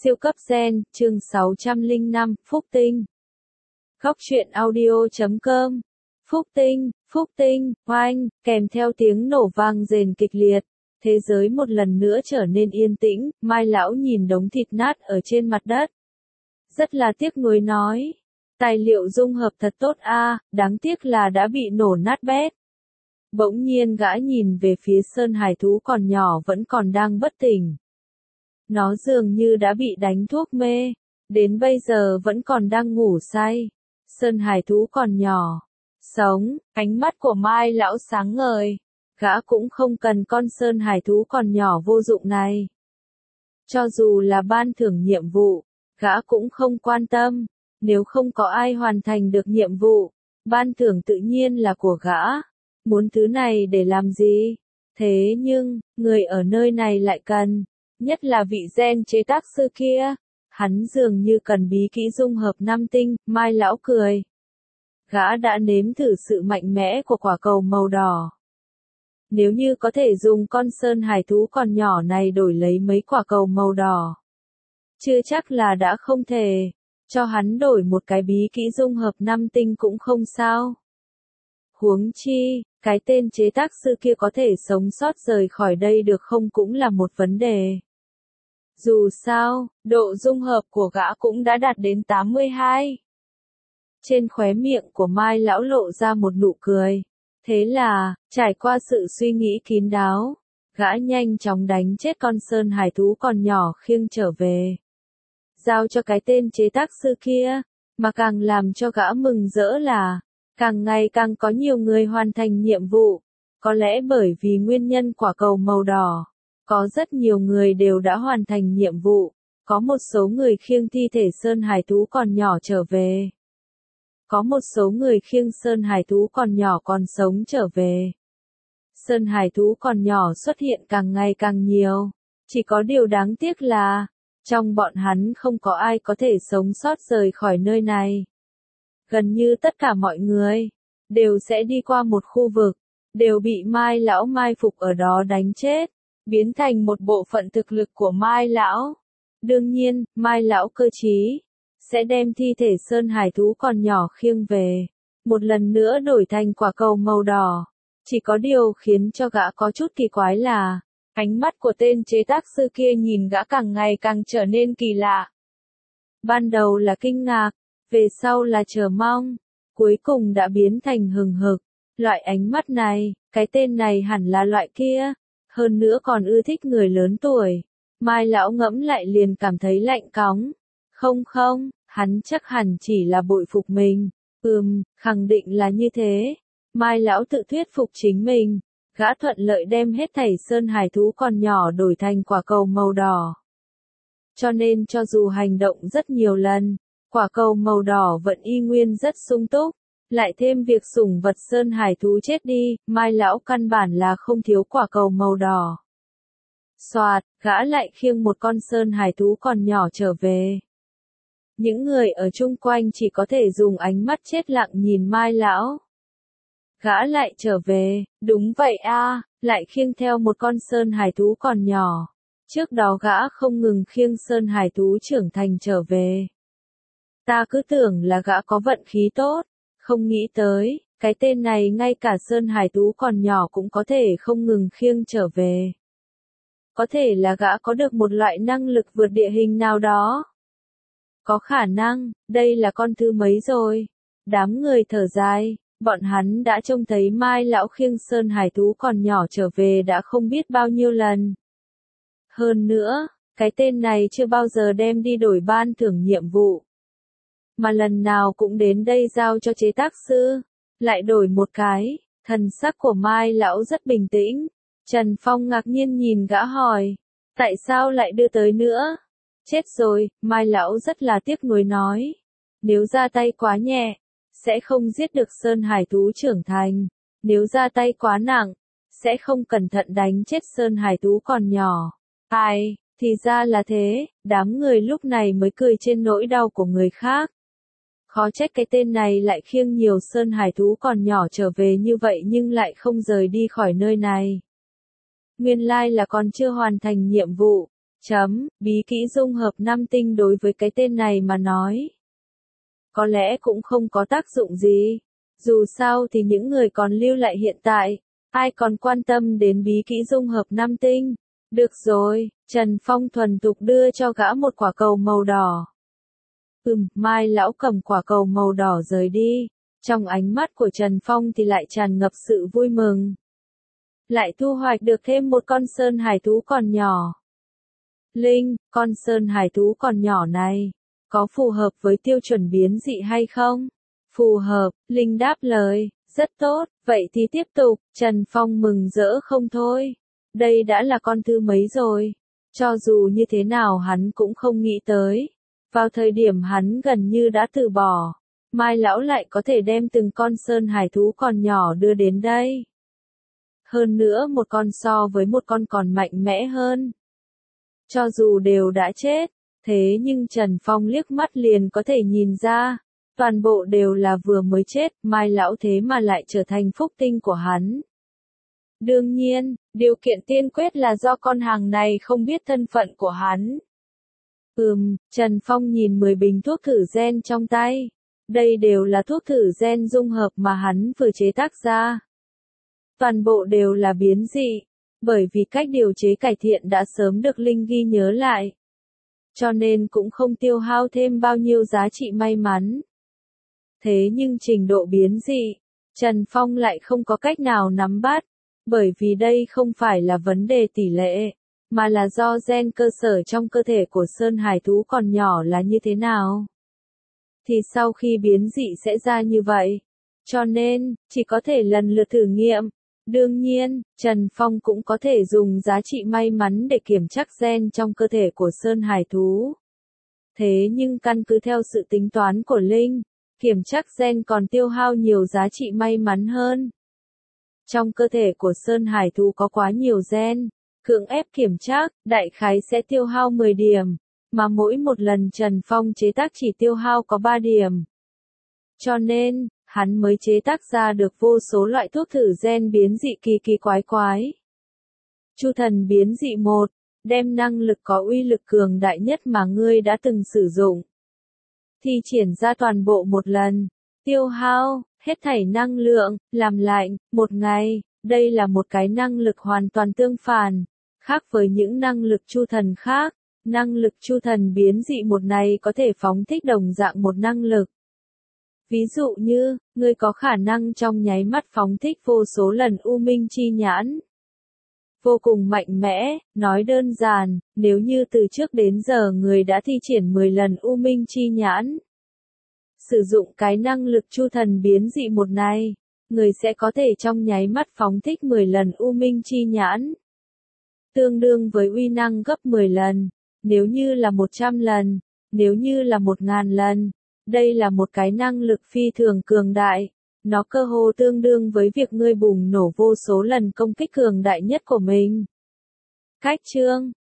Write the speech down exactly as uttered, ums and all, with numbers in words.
Siêu cấp gen, chương sáu trăm lẻ năm, Phúc Tinh. Góc truyện audio chấm com. Phúc Tinh, Phúc Tinh, oanh, kèm theo tiếng nổ vang rền kịch liệt. Thế giới một lần nữa trở nên yên tĩnh, Mai lão nhìn đống thịt nát ở trên mặt đất. Rất là tiếc nuối nói. Tài liệu dung hợp thật tốt a, đáng tiếc là đã bị nổ nát bét. Bỗng nhiên gã nhìn về phía Sơn Hải thú còn nhỏ vẫn còn đang bất tỉnh. Nó dường như đã bị đánh thuốc mê, đến bây giờ vẫn còn đang ngủ say. Sơn Hải thú còn nhỏ, sống, ánh mắt của Mai lão sáng ngời. Gã cũng không cần con Sơn Hải thú còn nhỏ vô dụng này. Cho dù là ban thưởng nhiệm vụ, gã cũng không quan tâm. Nếu không có ai hoàn thành được nhiệm vụ, ban thưởng tự nhiên là của gã. Muốn thứ này để làm gì? Thế nhưng, người ở nơi này lại cần. Nhất là vị gen chế tác sư kia, hắn dường như cần bí kỹ dung hợp năm tinh. Mai lão cười. Gã đã nếm thử sự mạnh mẽ của quả cầu màu đỏ. Nếu như có thể dùng con Sơn Hải thú còn nhỏ này đổi lấy mấy quả cầu màu đỏ, chưa chắc là đã không thể. Cho hắn đổi một cái bí kỹ dung hợp năm tinh cũng không sao. Huống chi, cái tên chế tác sư kia có thể sống sót rời khỏi đây được không cũng là một vấn đề. Dù sao, độ dung hợp của gã cũng đã đạt đến tám mươi hai. Trên khóe miệng của Mai lão lộ ra một nụ cười. Thế là, trải qua sự suy nghĩ kín đáo, gã nhanh chóng đánh chết con Sơn Hải thú còn nhỏ khiêng trở về. Giao cho cái tên chế tác sư kia, mà càng làm cho gã mừng rỡ là, càng ngày càng có nhiều người hoàn thành nhiệm vụ. Có lẽ bởi vì nguyên nhân quả cầu màu đỏ. Có rất nhiều người đều đã hoàn thành nhiệm vụ, có một số người khiêng thi thể Sơn Hải thú còn nhỏ trở về. Có một số người khiêng Sơn Hải thú còn nhỏ còn sống trở về. Sơn Hải thú còn nhỏ xuất hiện càng ngày càng nhiều, chỉ có điều đáng tiếc là, trong bọn hắn không có ai có thể sống sót rời khỏi nơi này. Gần như tất cả mọi người, đều sẽ đi qua một khu vực, đều bị Mai lão mai phục ở đó đánh chết. Biến thành một bộ phận thực lực của Mai lão. Đương nhiên, Mai lão cơ trí, sẽ đem thi thể Sơn Hải thú còn nhỏ khiêng về, một lần nữa đổi thành quả cầu màu đỏ. Chỉ có điều khiến cho gã có chút kỳ quái là, ánh mắt của tên chế tác sư kia nhìn gã càng ngày càng trở nên kỳ lạ. Ban đầu là kinh ngạc, về sau là chờ mong, cuối cùng đã biến thành hừng hực. Loại ánh mắt này, cái tên này hẳn là loại kia. Hơn nữa còn ưa thích người lớn tuổi. Mai lão ngẫm lại liền cảm thấy lạnh cóng. Không không, hắn chắc hẳn chỉ là bội phục mình. Ừm, khẳng định là như thế. Mai lão tự thuyết phục chính mình. Gã thuận lợi đem hết thảy Sơn Hải thú còn nhỏ đổi thành quả cầu màu đỏ. Cho nên cho dù hành động rất nhiều lần, quả cầu màu đỏ vẫn y nguyên rất sung túc. Lại thêm việc sủng vật Sơn Hải thú chết đi, Mai lão căn bản là không thiếu quả cầu màu đỏ. Soạt, gã lại khiêng một con Sơn Hải thú còn nhỏ trở về. Những người ở chung quanh chỉ có thể dùng ánh mắt chết lặng nhìn Mai lão. Gã lại trở về, đúng vậy a, lại khiêng theo một con Sơn Hải thú còn nhỏ. Trước đó gã không ngừng khiêng Sơn Hải thú trưởng thành trở về. Ta cứ tưởng là gã có vận khí tốt. Không nghĩ tới, cái tên này ngay cả Sơn Hải thú còn nhỏ cũng có thể không ngừng khiêng trở về. Có thể là gã có được một loại năng lực vượt địa hình nào đó. Có khả năng, đây là con thứ mấy rồi. Đám người thở dài, bọn hắn đã trông thấy Mai lão khiêng Sơn Hải thú còn nhỏ trở về đã không biết bao nhiêu lần. Hơn nữa, cái tên này chưa bao giờ đem đi đổi ban thưởng nhiệm vụ. Mà lần nào cũng đến đây giao cho chế tác sư, lại đổi một cái. Thần sắc của Mai lão rất bình tĩnh. Trần Phong ngạc nhiên nhìn gã hỏi, tại sao lại đưa tới nữa? Chết rồi, Mai lão rất là tiếc nuối nói. Nếu ra tay quá nhẹ, sẽ không giết được Sơn Hải thú trưởng thành. Nếu ra tay quá nặng, sẽ không cẩn thận đánh chết Sơn Hải thú còn nhỏ. Ai, thì ra là thế, đám người lúc này mới cười trên nỗi đau của người khác. Khó trách cái tên này lại khiêng nhiều Sơn Hải thú còn nhỏ trở về như vậy nhưng lại không rời đi khỏi nơi này. Nguyên lai là còn chưa hoàn thành nhiệm vụ, Chấm, bí kỹ dung hợp năm tinh đối với cái tên này mà nói. Có lẽ cũng không có tác dụng gì. Dù sao thì những người còn lưu lại hiện tại, ai còn quan tâm đến bí kỹ dung hợp năm tinh. Được rồi, Trần Phong thuần thục đưa cho gã một quả cầu màu đỏ. Ừm, Mai lão cầm quả cầu màu đỏ rời đi. Trong ánh mắt của Trần Phong thì lại tràn ngập sự vui mừng. Lại thu hoạch được thêm một con sơn hải thú còn nhỏ. Linh, con sơn hải thú còn nhỏ này, có phù hợp với tiêu chuẩn biến dị hay không? Phù hợp, Linh đáp lời, rất tốt, vậy thì tiếp tục, Trần Phong mừng rỡ không thôi. Đây đã là con thứ mấy rồi? Cho dù như thế nào hắn cũng không nghĩ tới. Vào thời điểm hắn gần như đã từ bỏ, Mai lão lại có thể đem từng con sơn hải thú còn nhỏ đưa đến đây. Hơn nữa một con so với một con còn mạnh mẽ hơn. Cho dù đều đã chết, thế nhưng Trần Phong liếc mắt liền có thể nhìn ra, toàn bộ đều là vừa mới chết, Mai lão thế mà lại trở thành phúc tinh của hắn. Đương nhiên, điều kiện tiên quyết là do con hàng này không biết thân phận của hắn. Ừm, Trần Phong nhìn mười bình thuốc thử gen trong tay. Đây đều là thuốc thử gen dung hợp mà hắn vừa chế tác ra. Toàn bộ đều là biến dị, bởi vì cách điều chế cải thiện đã sớm được Linh ghi nhớ lại. Cho nên cũng không tiêu hao thêm bao nhiêu giá trị may mắn. Thế nhưng trình độ biến dị, Trần Phong lại không có cách nào nắm bắt, bởi vì đây không phải là vấn đề tỷ lệ, mà là do gen cơ sở trong cơ thể của sơn hải thú còn nhỏ là như thế nào. Thì sau khi biến dị sẽ ra như vậy. Cho nên, chỉ có thể lần lượt thử nghiệm. Đương nhiên, Trần Phong cũng có thể dùng giá trị may mắn để kiểm tra gen trong cơ thể của sơn hải thú. Thế nhưng căn cứ theo sự tính toán của Linh, kiểm tra gen còn tiêu hao nhiều giá trị may mắn hơn. Trong cơ thể của sơn hải thú có quá nhiều gen, cưỡng ép kiểm tra, đại khái sẽ tiêu hao mười điểm, mà mỗi một lần Trần Phong chế tác chỉ tiêu hao có ba điểm. Cho nên, hắn mới chế tác ra được vô số loại thuốc thử gen biến dị kỳ kỳ quái quái. Chu thần biến dị một, đem năng lực có uy lực cường đại nhất mà ngươi đã từng sử dụng. Thi triển ra toàn bộ một lần, tiêu hao, hết thảy năng lượng, làm lạnh, một ngày, đây là một cái năng lực hoàn toàn tương phản, khác với những năng lực chu thần khác. Năng lực chu thần biến dị một này có thể phóng thích đồng dạng một năng lực. Ví dụ như, ngươi có khả năng trong nháy mắt phóng thích vô số lần U Minh Chi Nhãn. Vô cùng mạnh mẽ, nói đơn giản, nếu như từ trước đến giờ người đã thi triển mười lần U Minh Chi Nhãn. Sử dụng cái năng lực chu thần biến dị một này, người sẽ có thể trong nháy mắt phóng thích mười lần U Minh Chi Nhãn. Tương đương với uy năng gấp mười lần, nếu như là một trăm lần, nếu như là một ngàn lần. Đây là một cái năng lực phi thường cường đại, nó cơ hồ tương đương với việc ngươi bùng nổ vô số lần công kích cường đại nhất của mình. Cách chương